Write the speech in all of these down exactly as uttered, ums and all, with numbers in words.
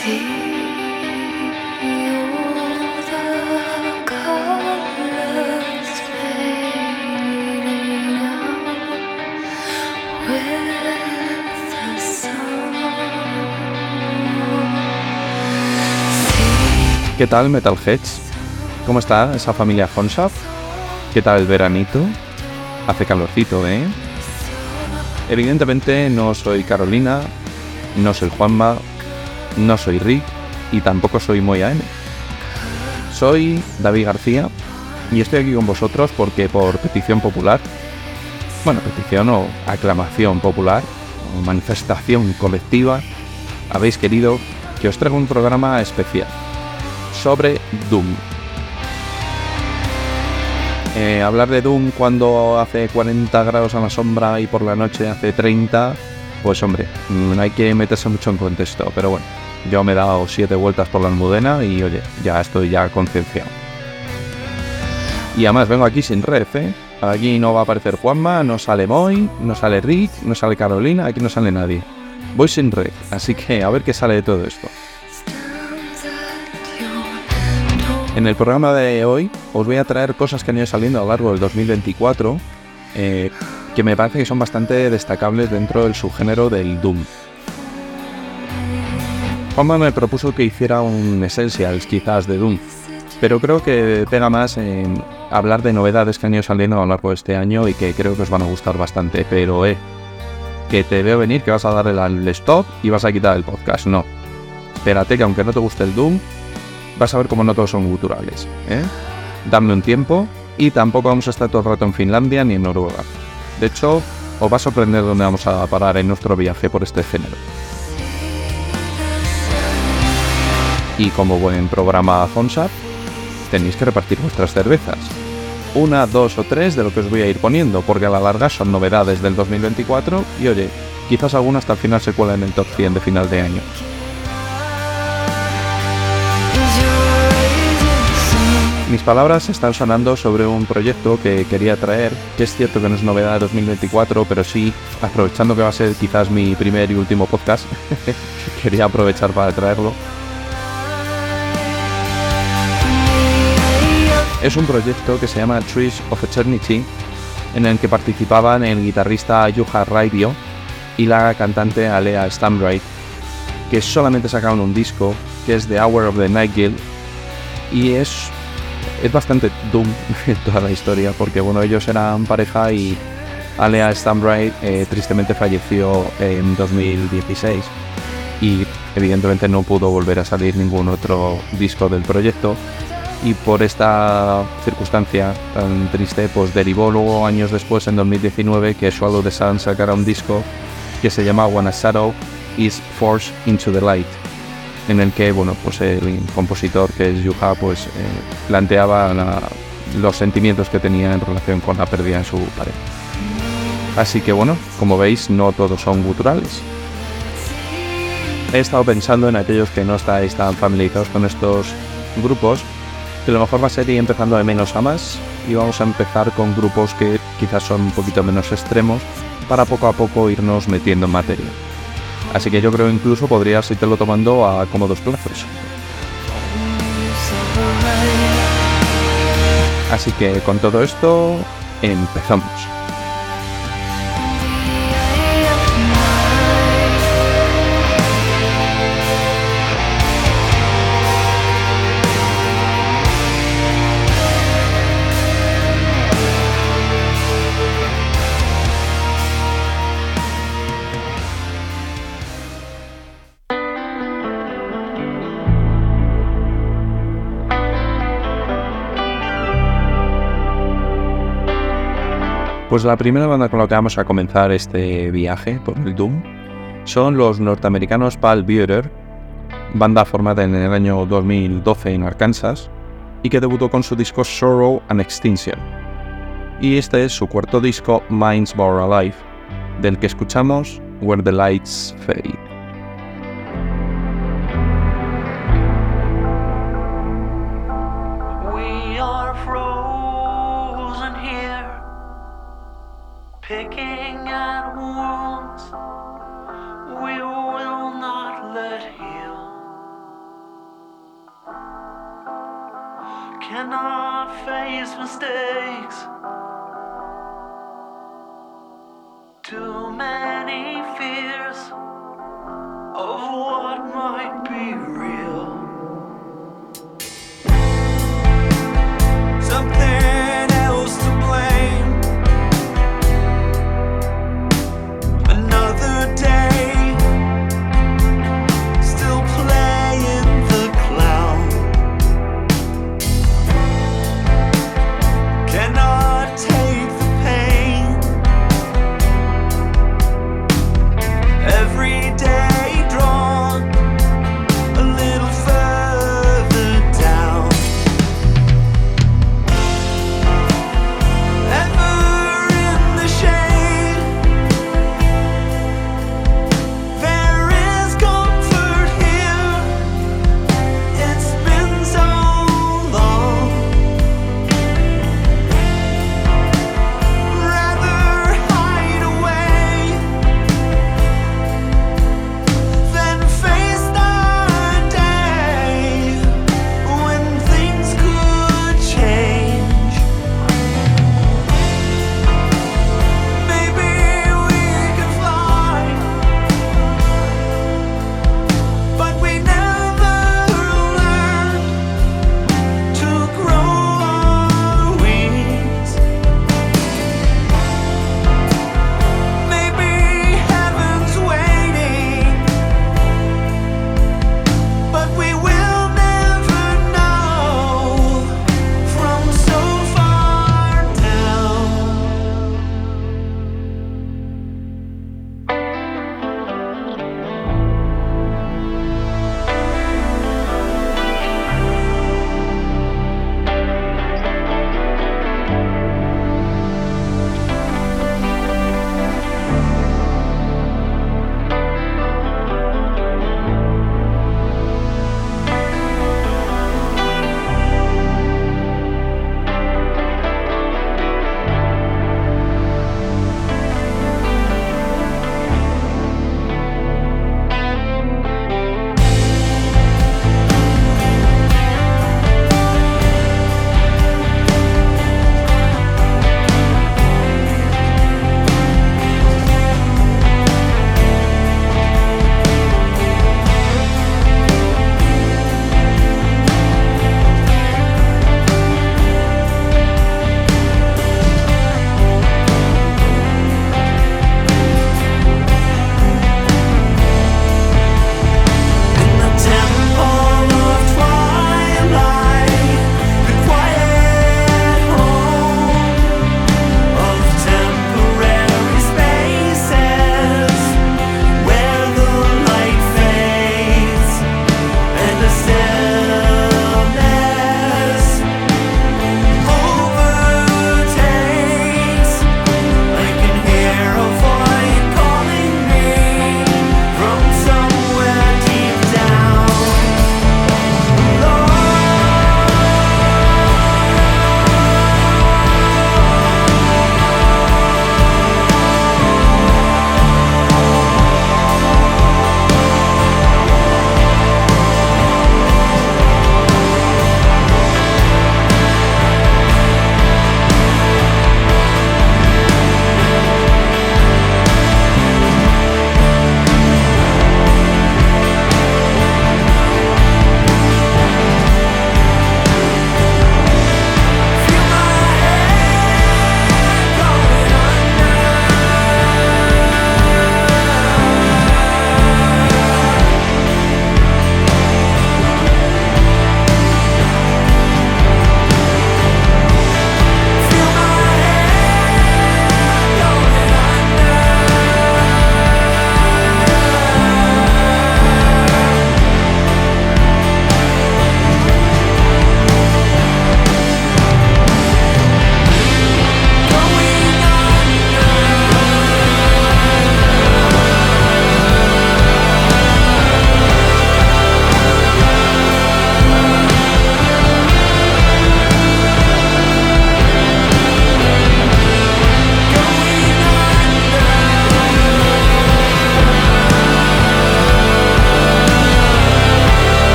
¿Qué tal, Metalheads? ¿Cómo está esa familia Fonsap? ¿Qué tal el veranito? Hace calorcito, ¿eh? Evidentemente no soy Carolina, no soy Juanma, no soy Rick y tampoco soy Moya M. Soy David García y estoy aquí con vosotros porque por petición popular, bueno, petición o aclamación popular, o manifestación colectiva, habéis querido que os traiga un programa especial sobre Doom. Eh, hablar de Doom cuando hace cuarenta grados a la sombra y por la noche hace treinta, pues hombre, no hay que meterse mucho en contexto, pero bueno, yo me he dado siete vueltas por la Almudena y oye, ya estoy ya concienciado. Y además vengo aquí sin ref, ¿eh? Aquí no va a aparecer Juanma, no sale Moy, no sale Rick, no sale Carolina, aquí no sale nadie. Voy sin ref, así que a ver qué sale de todo esto. En el programa de hoy os voy a traer cosas que han ido saliendo a lo largo del dos mil veinticuatro eh, que me parece que son bastante destacables dentro del subgénero del Doom. Juanma me propuso que hiciera un Essentials quizás de Doom, pero creo que pega más en hablar de novedades que han ido saliendo a lo largo de este año y que creo que os van a gustar bastante, pero eh, que te veo venir que vas a darle al stop y vas a quitar el podcast. No, espérate que aunque no te guste el Doom, vas a ver cómo no todos son guturales, ¿eh? Dame un tiempo y tampoco vamos a estar todo el rato en Finlandia ni en Noruega. De hecho, os va a sorprender dónde vamos a parar en nuestro viaje por este género. Y como buen programa Fonsap, tenéis que repartir vuestras cervezas. Una, dos o tres de lo que os voy a ir poniendo, porque a la larga son novedades del dos mil veinticuatro y oye, quizás alguna hasta el final se cuela en el top cien de final de año. Mis palabras están sonando sobre un proyecto que quería traer, que es cierto que no es novedad de dos mil veinticuatro, pero sí, aprovechando que va a ser quizás mi primer y último podcast, quería aprovechar para traerlo. Es un proyecto que se llama Trees of Eternity, en el que participaban el guitarrista Juha Raivio y la cantante Alea Stambright, que solamente sacaron un disco, que es The Hour of the Nightingale, y es... Es bastante Doom toda la historia, porque bueno, ellos eran pareja y Alea Stambright eh, tristemente falleció en dos mil dieciséis y evidentemente no pudo volver a salir ningún otro disco del proyecto, y por esta circunstancia tan triste pues derivó luego años después, en dos mil diecinueve, que Swallow the Sun sacara un disco que se llama When a Shadow is Forced into the Light, en el que bueno, pues el compositor, que es Juha, pues eh, planteaba la, los sentimientos que tenía en relación con la pérdida de su pareja. Así que bueno, como veis, no todos son guturales. He estado pensando en aquellos que no estáis tan familiarizados con estos grupos, que lo mejor va a ser ir empezando de menos a más, y vamos a empezar con grupos que quizás son un poquito menos extremos, para poco a poco irnos metiendo en materia. Así que yo creo incluso podrías irlo tomando a cómodos plazos. Así que con todo esto, empezamos. Pues la primera banda con la que vamos a comenzar este viaje por el Doom son los norteamericanos Pal Bueter, banda formada en el año dos mil doce en Arkansas y que debutó con su disco Sorrow and Extinction. Y este es su cuarto disco, Minds More Alive, del que escuchamos Where the Lights Fade. Picking at wounds we will not let heal. cannot face mistakes. Too many fears of what might be real. Something else to blame. Another day, still playing the clown. Cannot take the pain. Every day drawn a little further.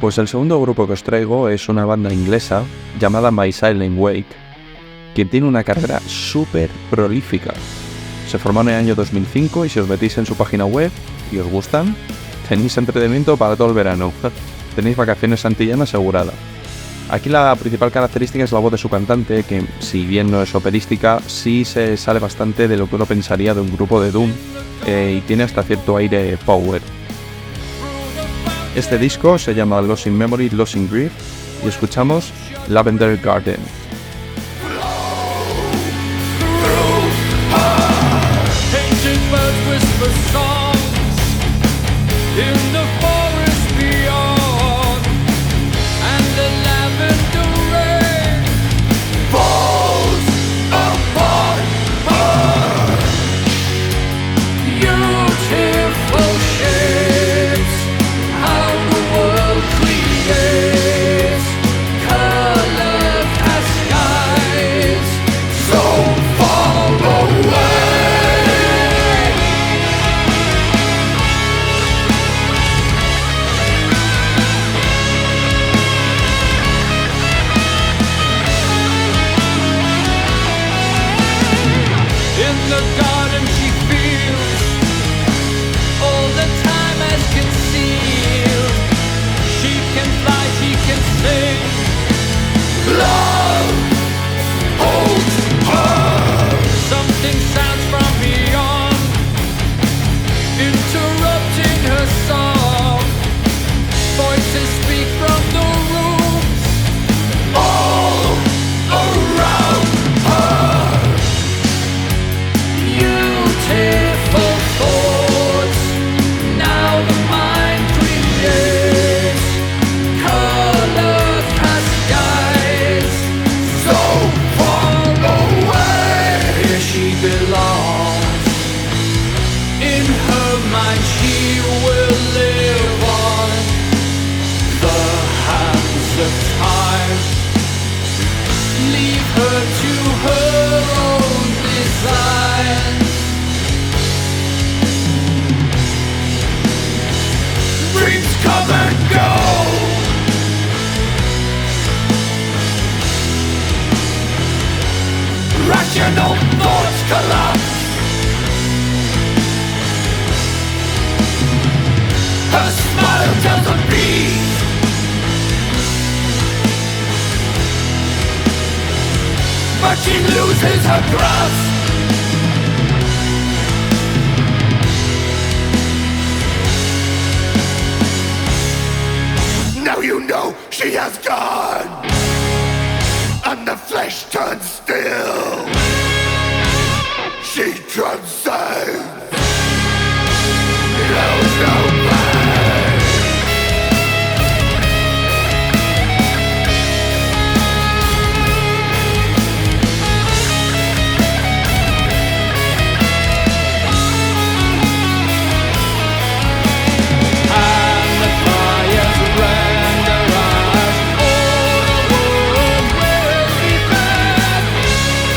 Pues el segundo grupo que os traigo es una banda inglesa llamada My Silent Wake, que tiene una carrera súper prolífica. Se formó en el año dos mil cinco y si os metís en su página web y os gustan, tenéis entretenimiento para todo el verano. Tenéis vacaciones antillanas asegurada. Aquí la principal característica es la voz de su cantante, que si bien no es operística, sí se sale bastante de lo que uno pensaría de un grupo de doom eh, y tiene hasta cierto aire power. Este disco se llama Lost in Memory, Lost in Grief y escuchamos Lavender Garden. Ancient birds whisper songs in the forest beyond, and the lavender rain falls upon her. Beautiful shapes, how the world creates color past skies so far away. In the garden she feels all the time as concealed. She can fly, she can sing. Love holds her. Something sounds from beyond, interrupting her song. Voices speak from the rooms all around her. Beautiful thoughts, now the mind creates color past skies so far away. Here she belongs, in her mind she will live on. The hands of time leave her to her own designs. Dreams come and go, rational thoughts collapse. Her smile doesn't beat, but she loses her grasp. Now you know she has gone, and the flesh turns still. She transcends, knows no pain. And the fires render us all the world will be bad.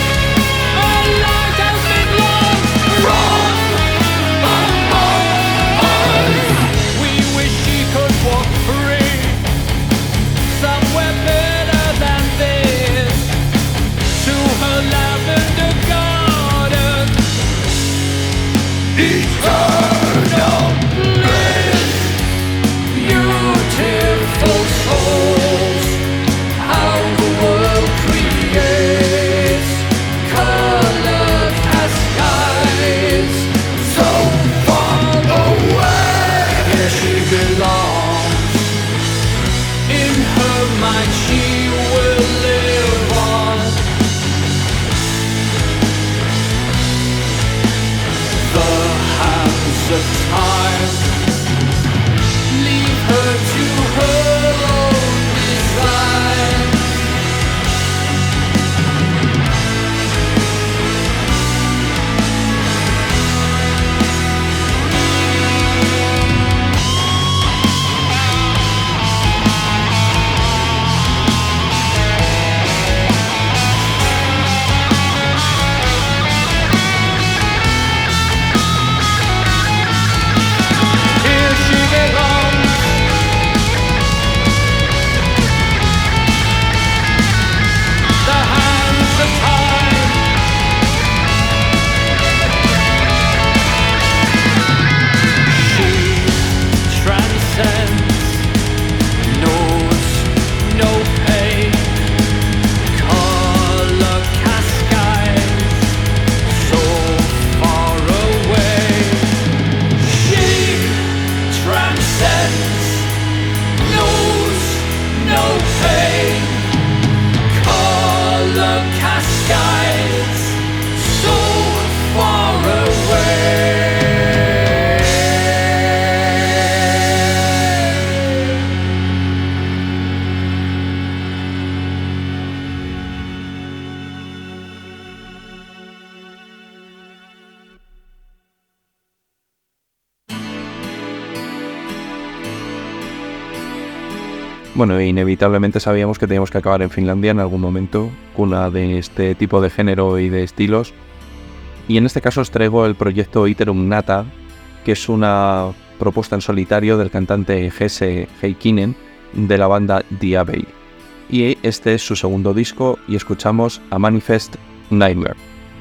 Bueno, inevitablemente sabíamos que teníamos que acabar en Finlandia en algún momento, cuna de este tipo de género y de estilos. Y en este caso os traigo el proyecto Iterum Nata, que es una propuesta en solitario del cantante Jesse Heikkinen de la banda The Abbey. Y este es su segundo disco y escuchamos A Manifest Nightmare.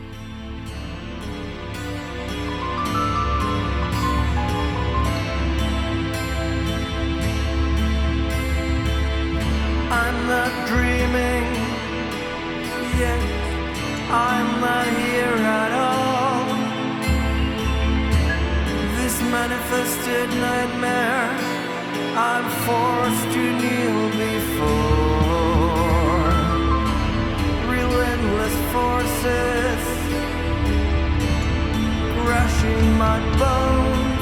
I'm not dreaming, yet I'm not here at all. This manifested nightmare I'm forced to kneel before. Relentless forces crushing my bones.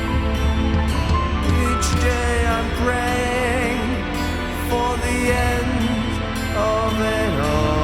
Each day I'm praying for the end of it all.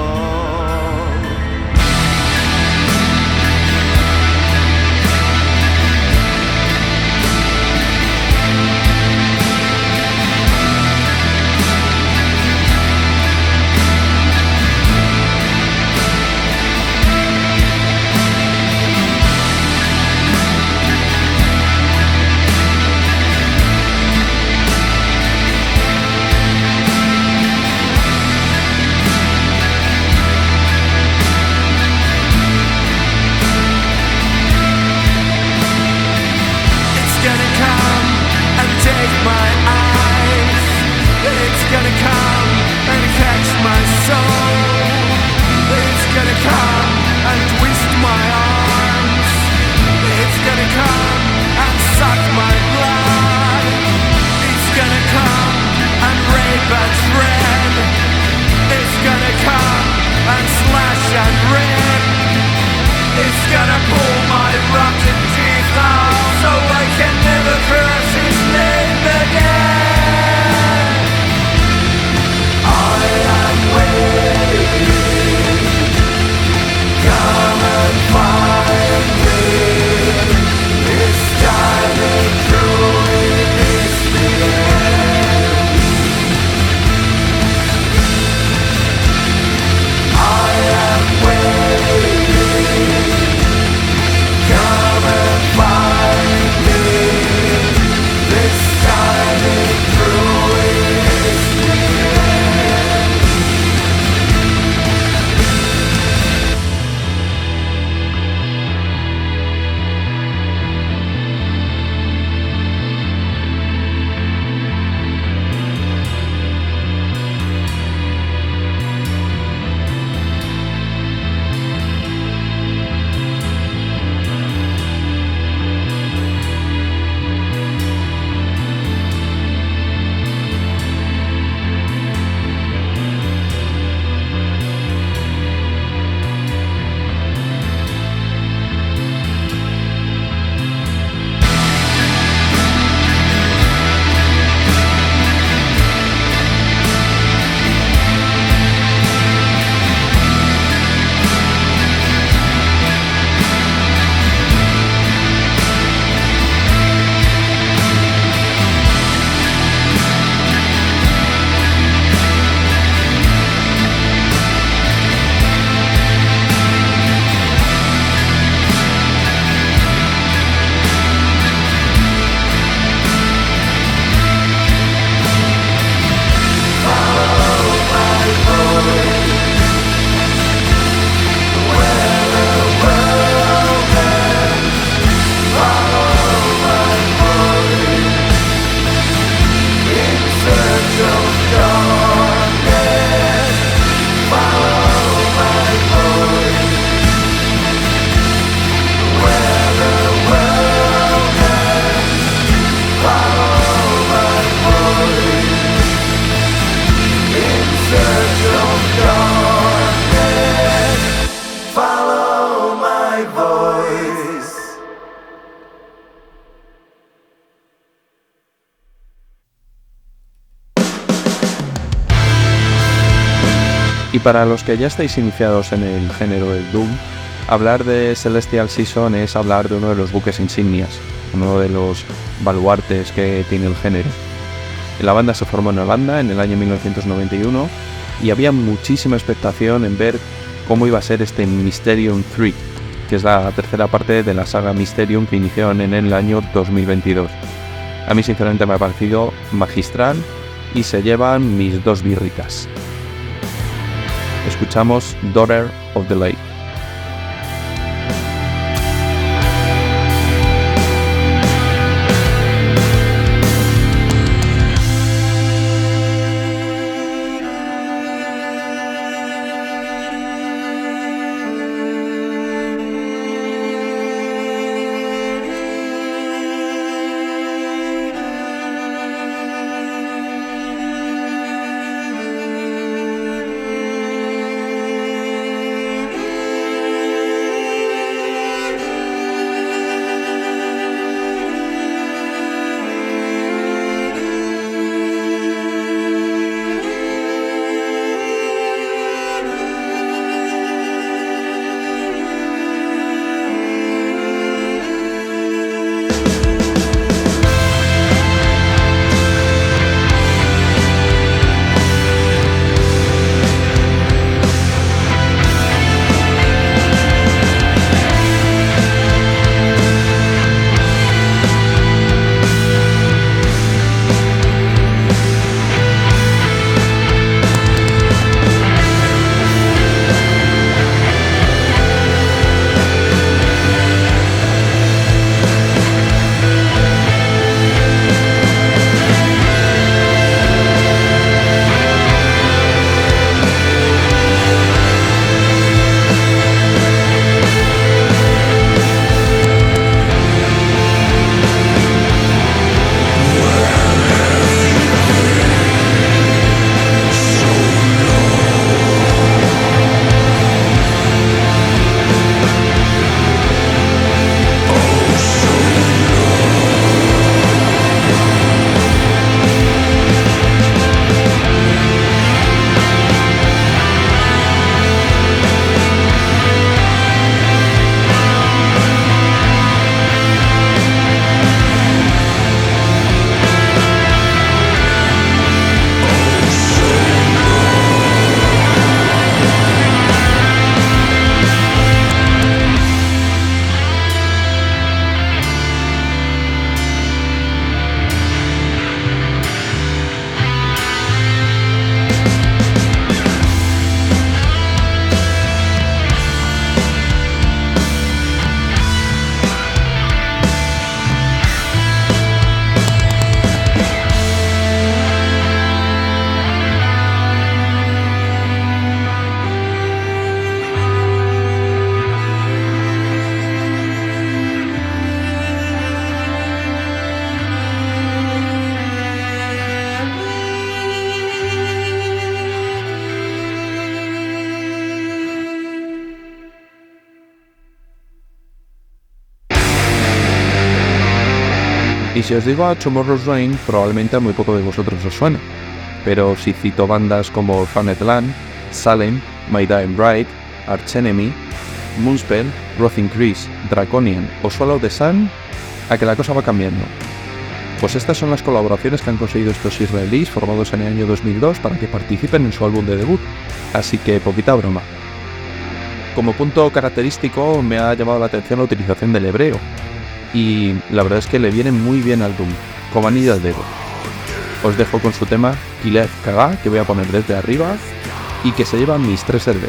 Y para los que ya estáis iniciados en el género del Doom, hablar de Celestial Season es hablar de uno de los buques insignias, uno de los baluartes que tiene el género. La banda se formó en Holanda en el año mil novecientos noventa y uno y había muchísima expectación en ver cómo iba a ser este Mysterium tres, que es la tercera parte de la saga Mysterium que inició en el año dos mil veintidós. A mí sinceramente me ha parecido magistral y se llevan mis dos birritas. Escuchamos Daughter of the Lake. Y si os digo a Tomorrow's Rain, probablemente a muy poco de vosotros os suene. Pero si cito bandas como Orphaned Land, Salem, My Dying Bride, Arch Enemy, Moonspell, Rotting Grease, Draconian o Swallow the Sun, a que la cosa va cambiando. Pues estas son las colaboraciones que han conseguido estos israelíes formados en el año dos mil dos para que participen en su álbum de debut, así que poquita broma. Como punto característico me ha llamado la atención la utilización del hebreo, y la verdad es que le viene muy bien al Doom, como anillo al dedo. Os dejo con su tema Kilef Kaga, que voy a poner desde arriba, y que se llevan mis tres cervezas.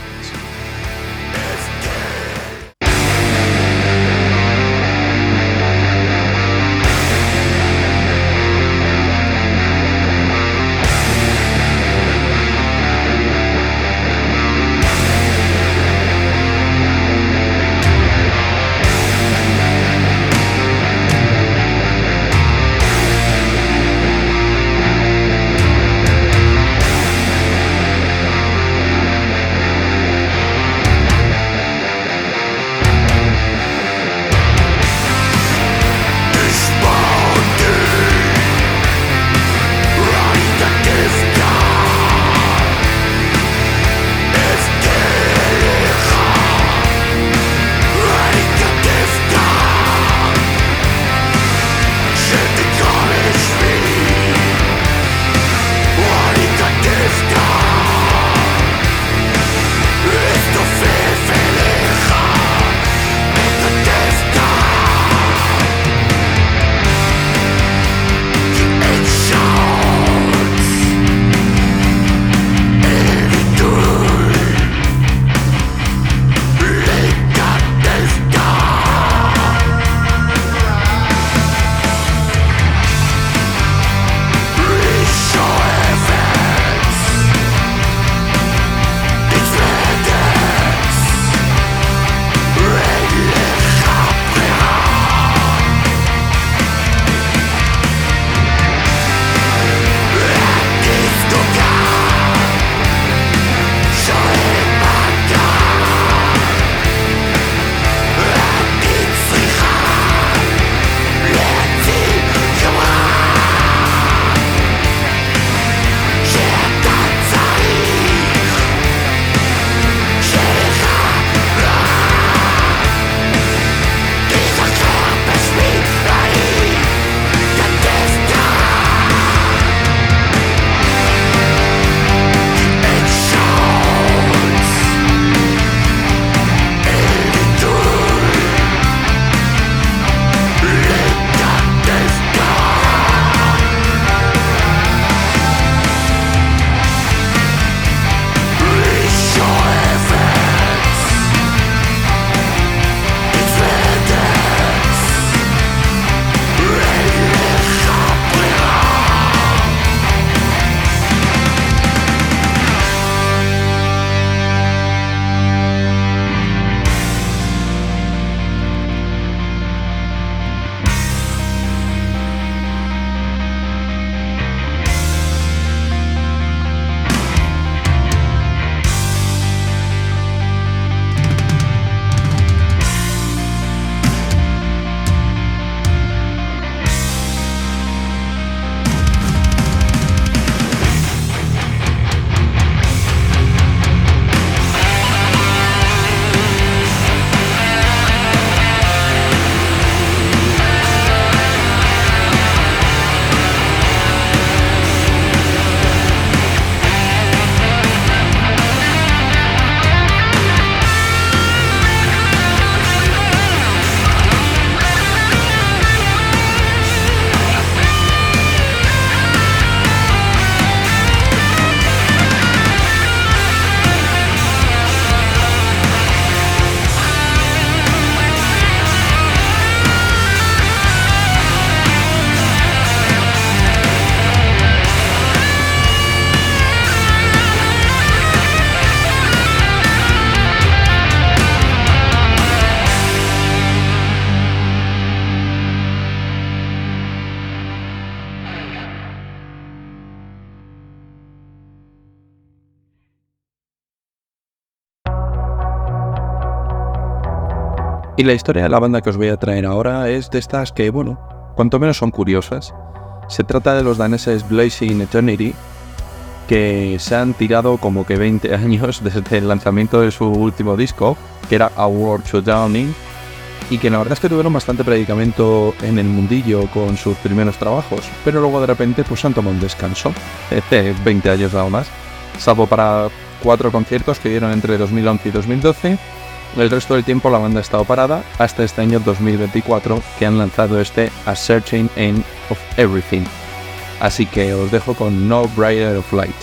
Y la historia de la banda que os voy a traer ahora es de estas que, bueno, cuanto menos son curiosas. Se trata de los daneses Blazing Eternity, que se han tirado como que veinte años desde el lanzamiento de su último disco, que era A World to Downing, y que la verdad es que tuvieron bastante predicamento en el mundillo con sus primeros trabajos, pero luego de repente pues han tomado un descanso, hace veinte años nada más, salvo para cuatro conciertos que dieron entre dos mil once y dos mil doce. El resto del tiempo la banda ha estado parada hasta este año dos mil veinticuatro, que han lanzado este A Certain End of Everything. Así que os dejo con No Brighter of Light.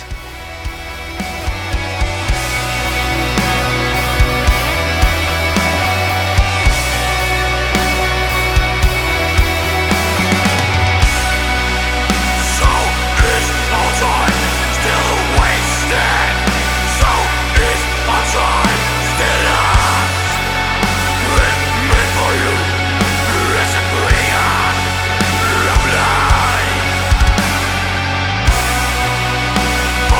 Fire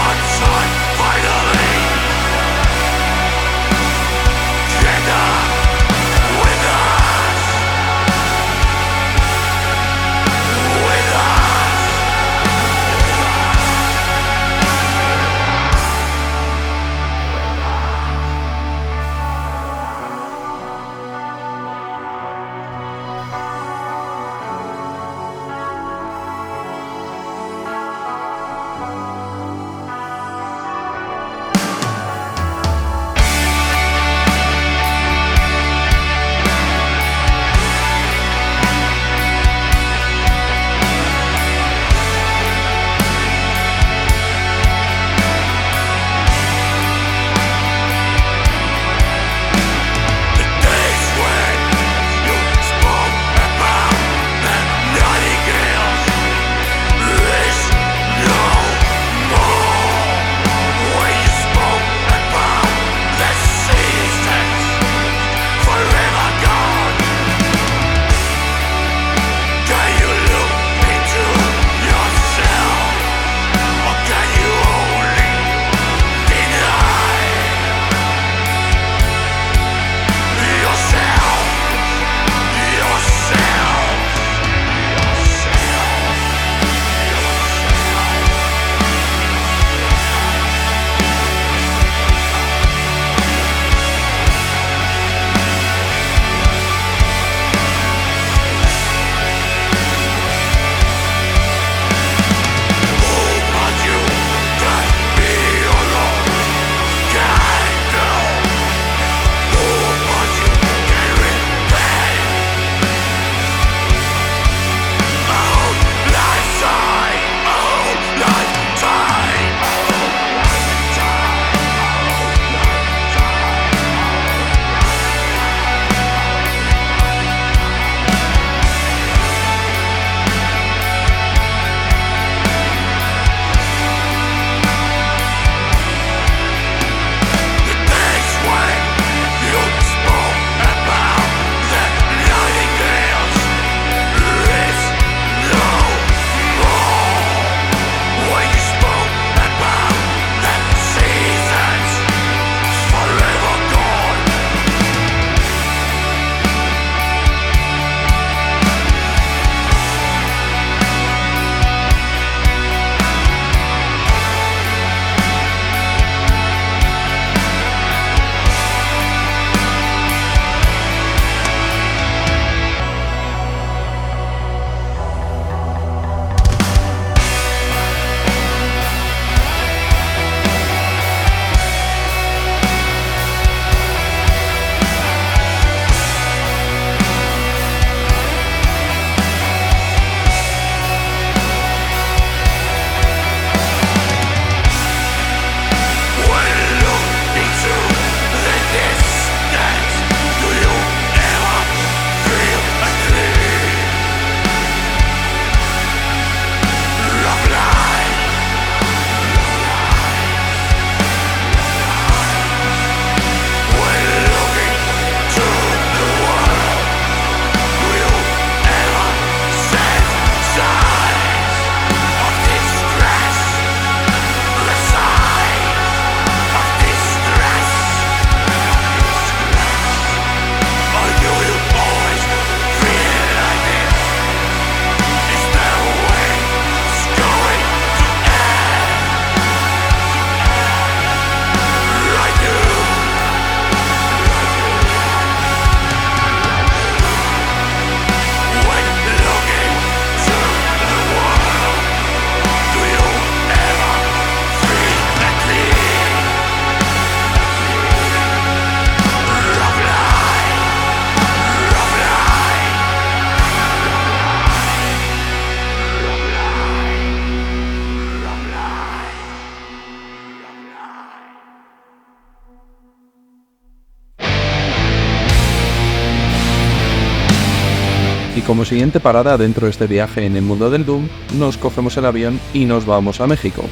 como siguiente parada dentro de este viaje en el mundo del Doom, nos cogemos el avión y nos vamos a México.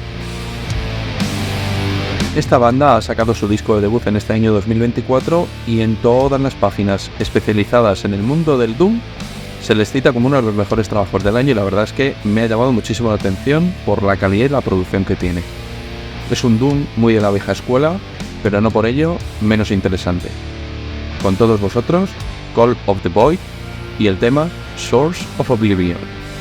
Esta banda ha sacado su disco de debut en este año dos mil veinticuatro y en todas las páginas especializadas en el mundo del Doom se les cita como uno de los mejores trabajos del año y la verdad es que me ha llamado muchísimo la atención por la calidad y la producción que tiene. Es un Doom muy de la vieja escuela, pero no por ello menos interesante. Con todos vosotros, Call of the Void y el tema Source of Oblivion.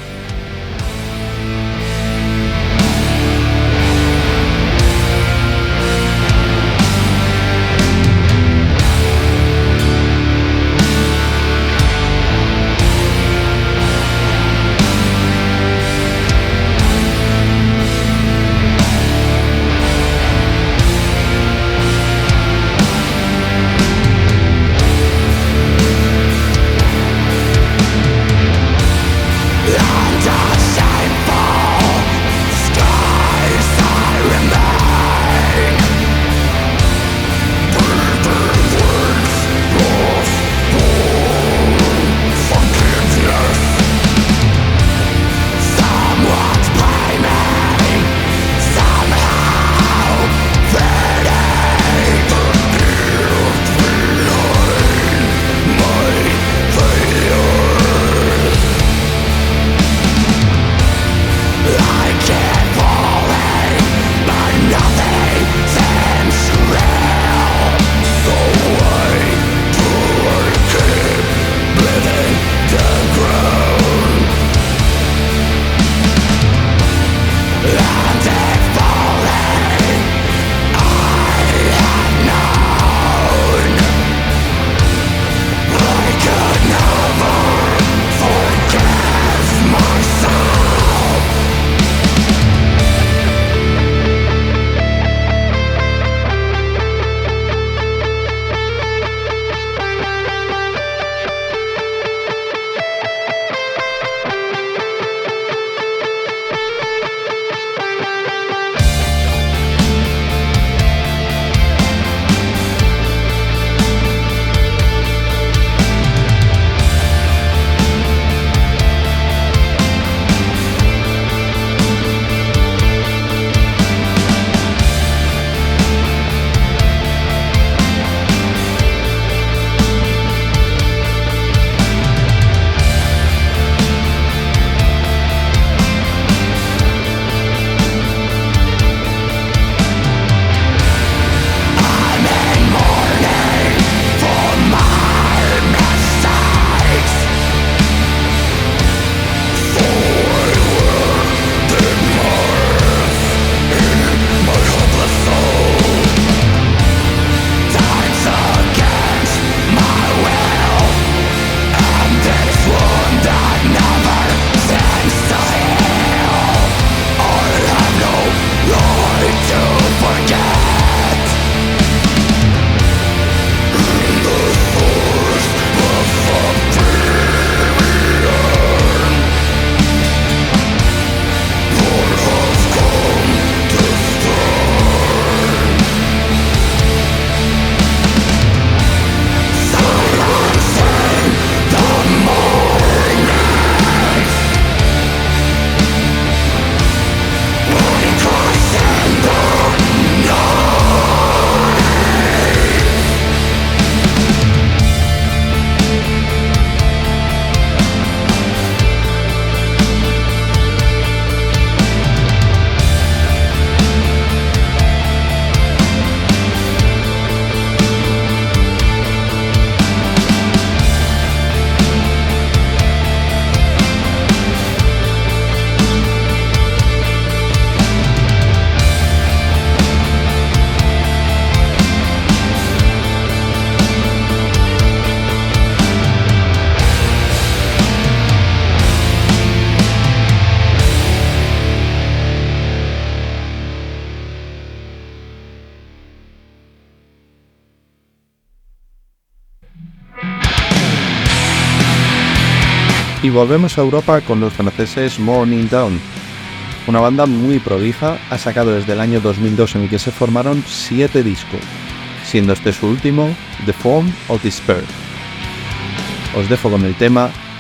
Y volvemos a Europa con los franceses Morning Dawn. Una banda muy prolija, ha sacado desde el año dos mil dos en el que se formaron siete discos, siendo este su último, The Form of Despair. Os dejo con el tema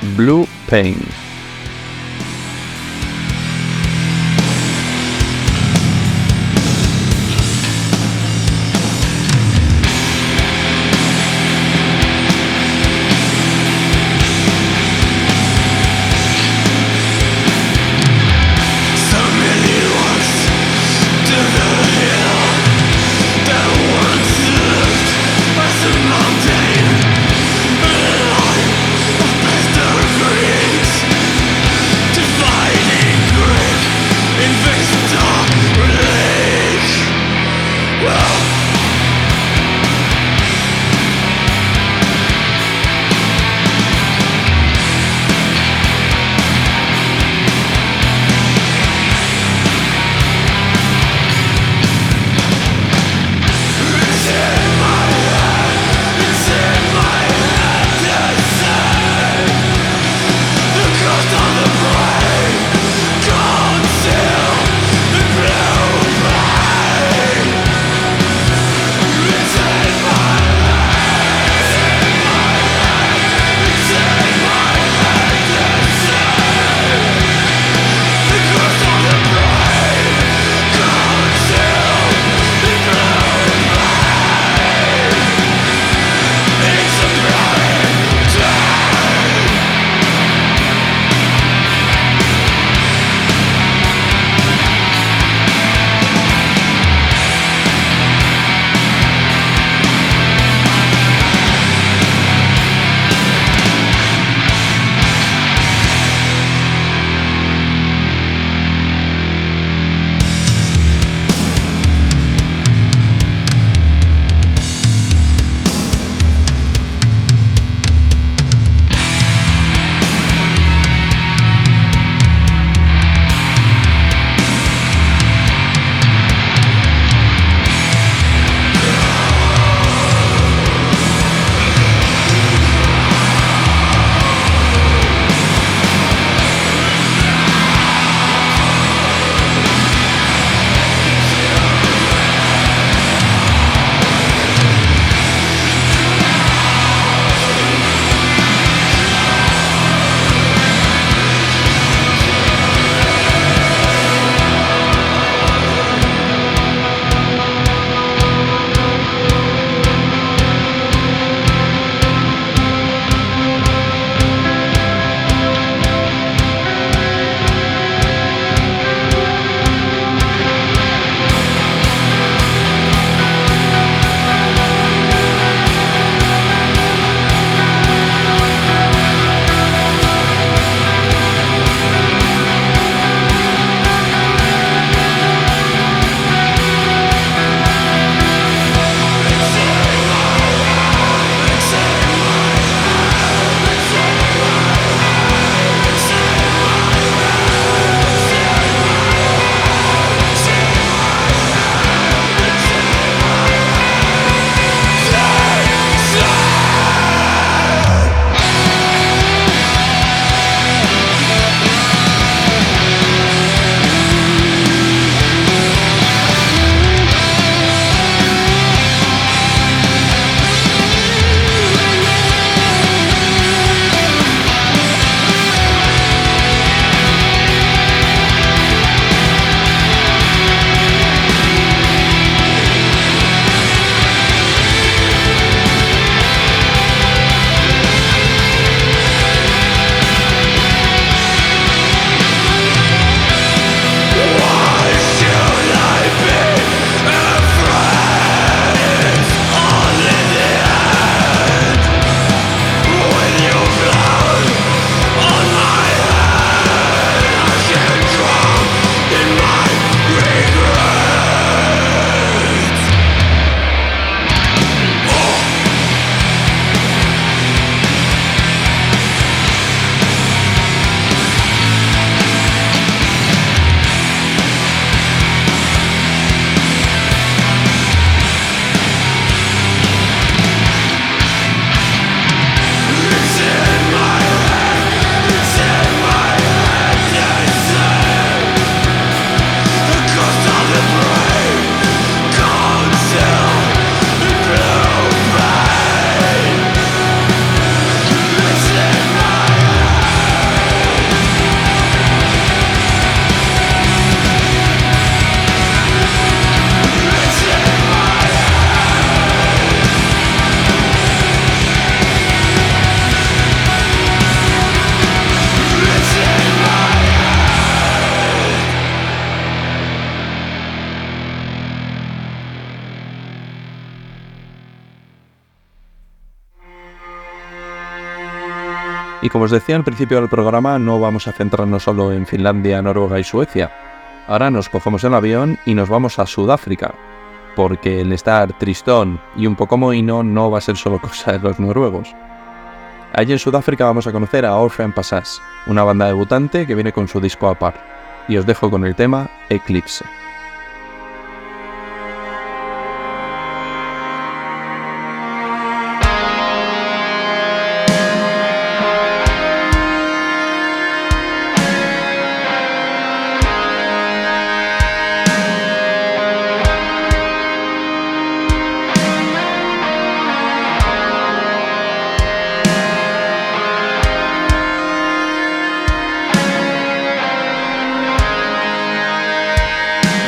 Blue Pain. Mountain, life of best of breeds. Y como os decía al principio del programa, no vamos a centrarnos solo en Finlandia, Noruega y Suecia. Ahora nos cogemos el avión y nos vamos a Sudáfrica, porque el estar tristón y un poco mohino no va a ser solo cosa de los noruegos. Allí en Sudáfrica vamos a conocer a Orphan Passage, una banda debutante que viene con su disco Apart. Y os dejo con el tema Eclipse. Eclipse.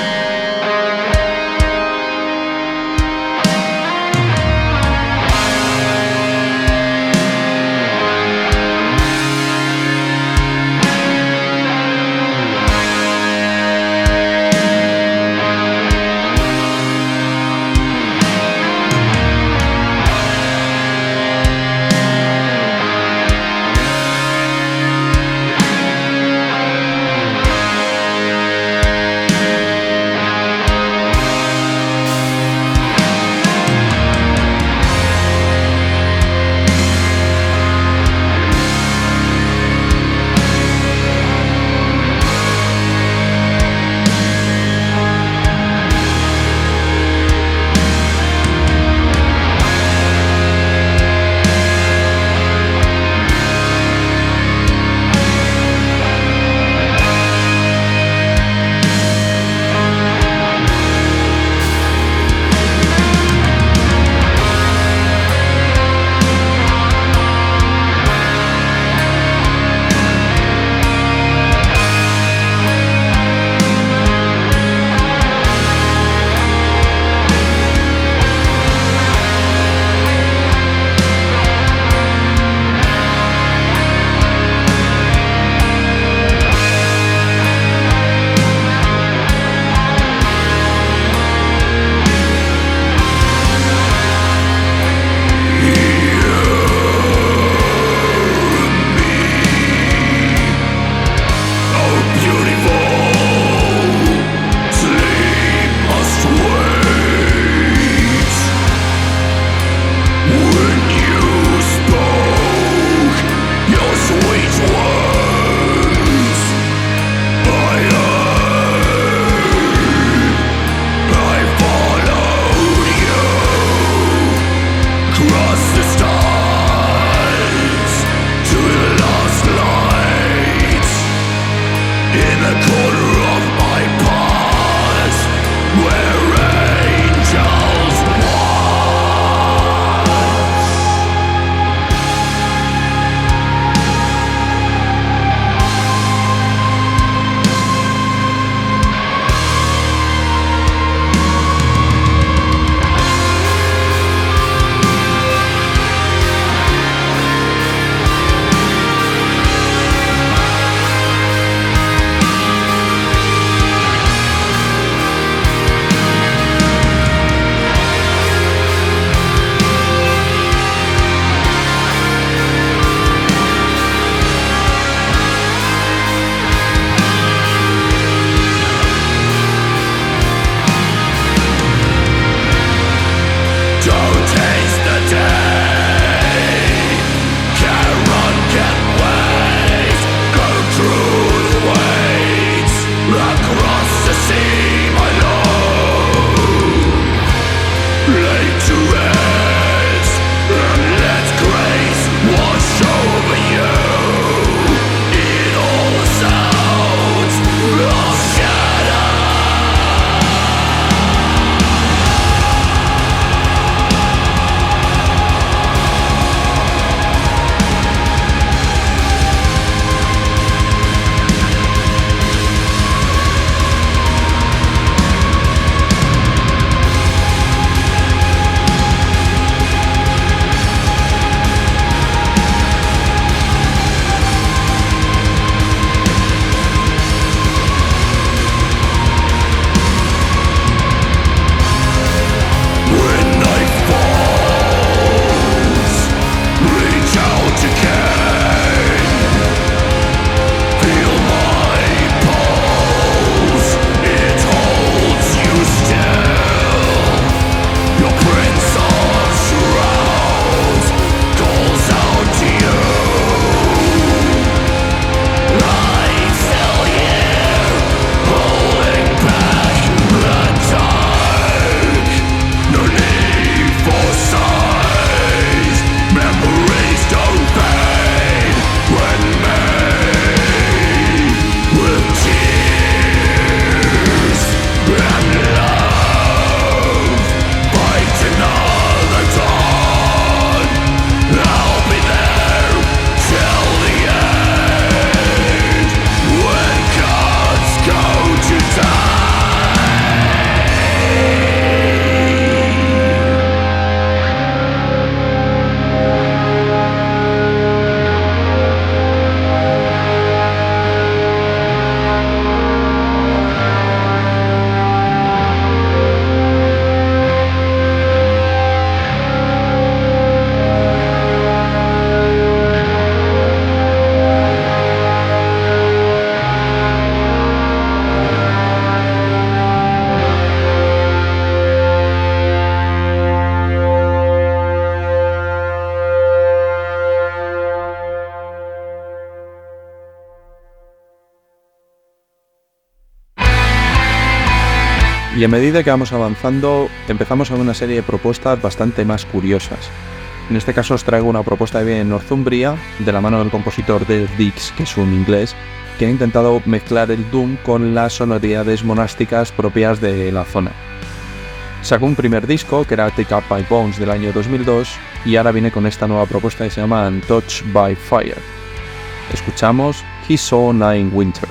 Y a medida que vamos avanzando, empezamos a ver una serie de propuestas bastante más curiosas. En este caso os traigo una propuesta de Northumbria, de la mano del compositor Dave Dix, que es un inglés, que ha intentado mezclar el doom con las sonoridades monásticas propias de la zona. Sacó un primer disco, que era Take Up My Bones, del año dos mil dos, y ahora viene con esta nueva propuesta que se llama Untouched by Fire. Escuchamos He Saw Nine Winters.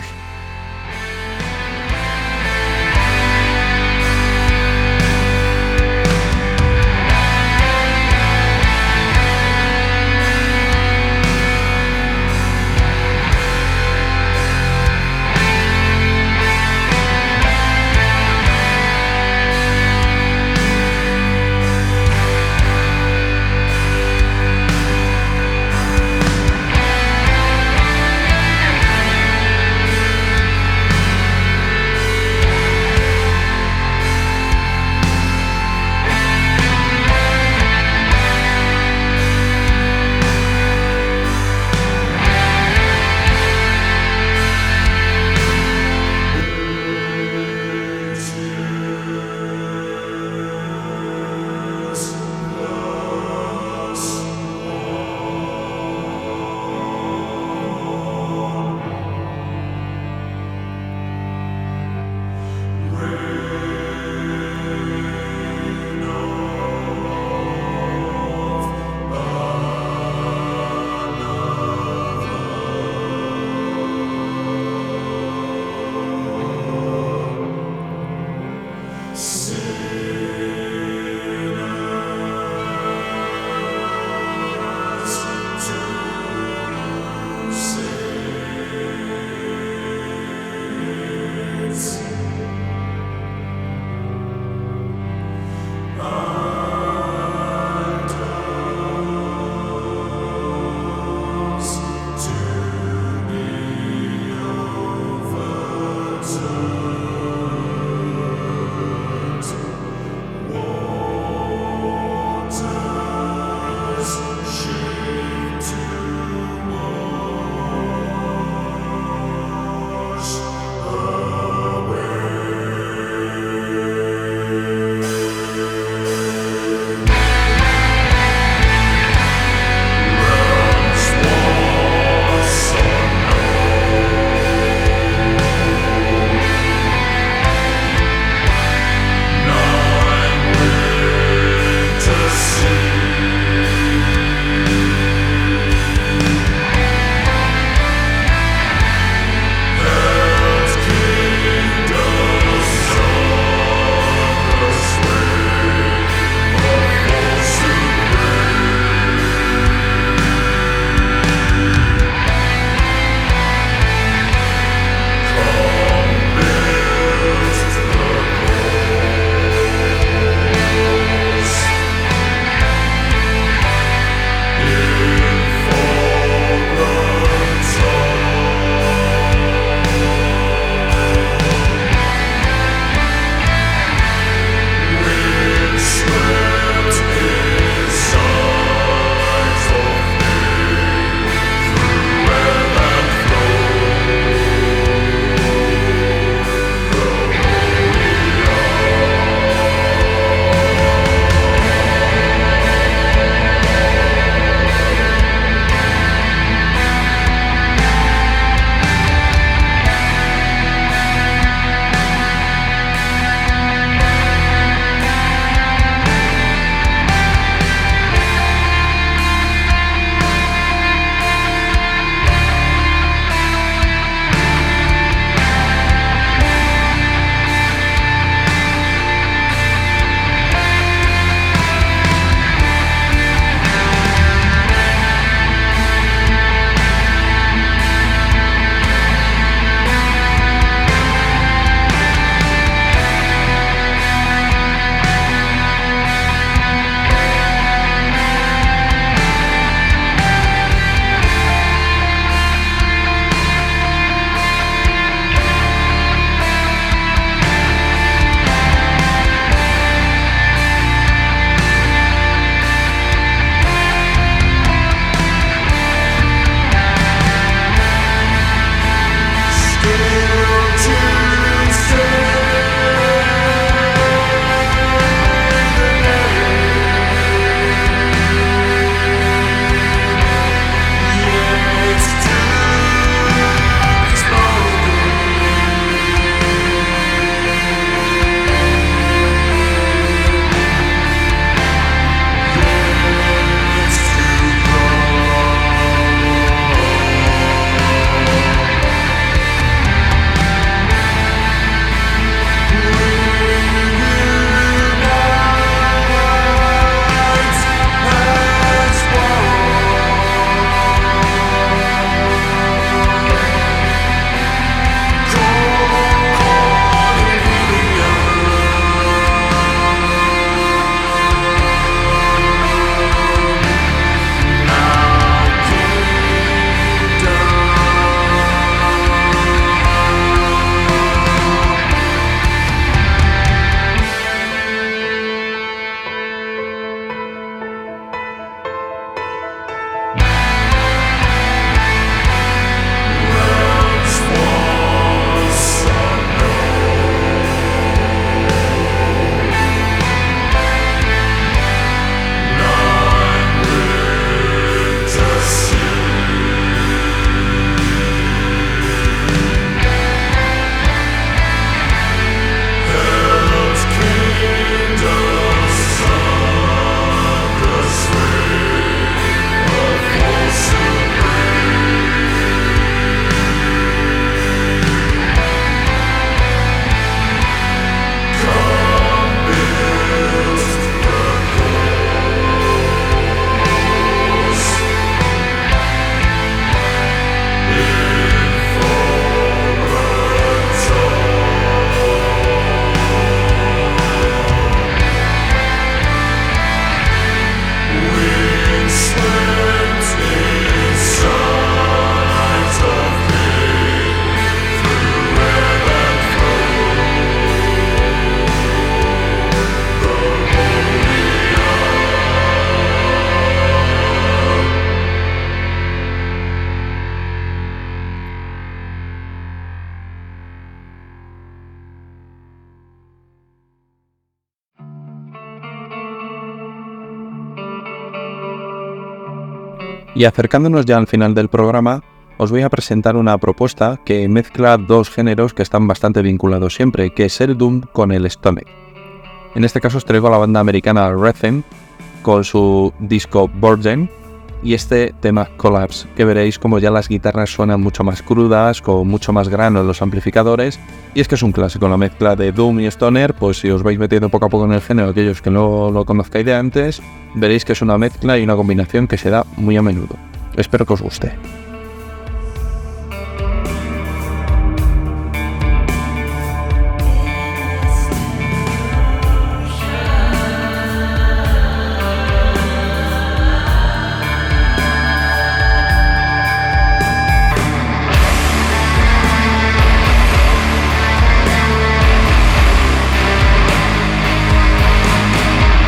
Y acercándonos ya al final del programa, os voy a presentar una propuesta que mezcla dos géneros que están bastante vinculados siempre, que es el Doom con el Stoner. En este caso os traigo a la banda americana Rhythm con su disco Burden y este tema Collapse, que veréis como ya las guitarras suenan mucho más crudas, con mucho más grano en los amplificadores, y es que es un clásico, la mezcla de Doom y Stoner. Pues si os vais metiendo poco a poco en el género, aquellos que no lo conozcáis de antes, veréis que es una mezcla y una combinación que se da muy a menudo. Espero que os guste.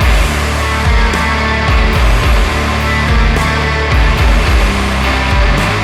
Thank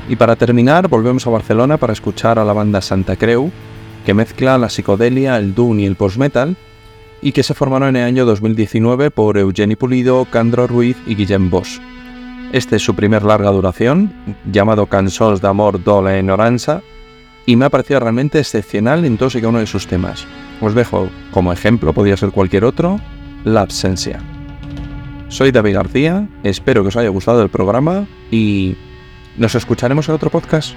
Y para terminar, volvemos a Barcelona para escuchar a la banda Santa Creu, que mezcla la psicodelia, el doom y el post-metal, y que se formaron en el año dos mil diecinueve por Eugeni Pulido, Candro Ruiz y Guillem Bosch. Este es su primer larga duración, llamado Cançons d'amor dol e ignorança, y me ha parecido realmente excepcional en todos y cada uno de sus temas. Os dejo como ejemplo, podría ser cualquier otro, La Absencia. Soy David García, espero que os haya gustado el programa y nos escucharemos en otro podcast.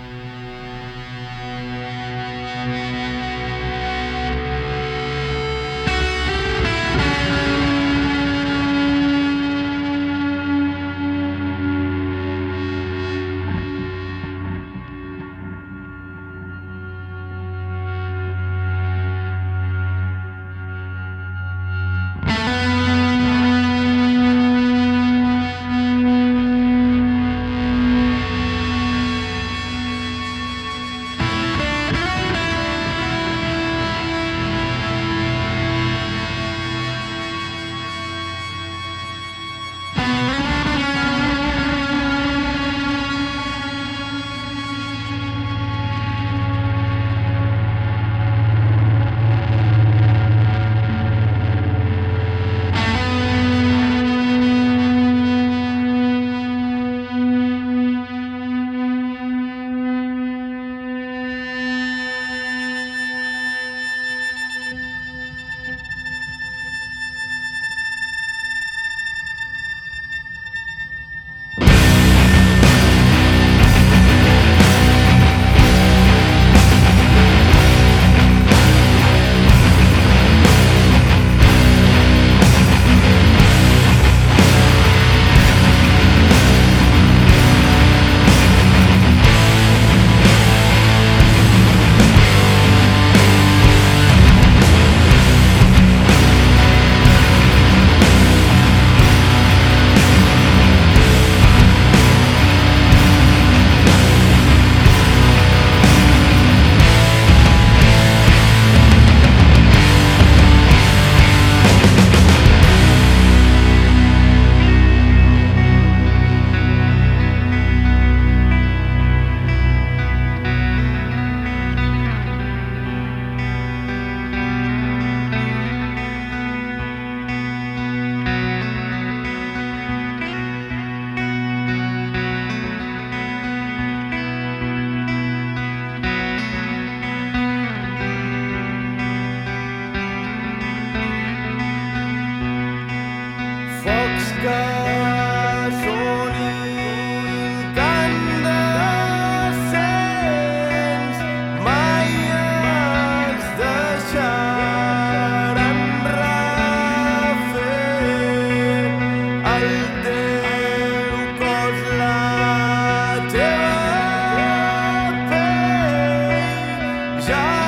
Ja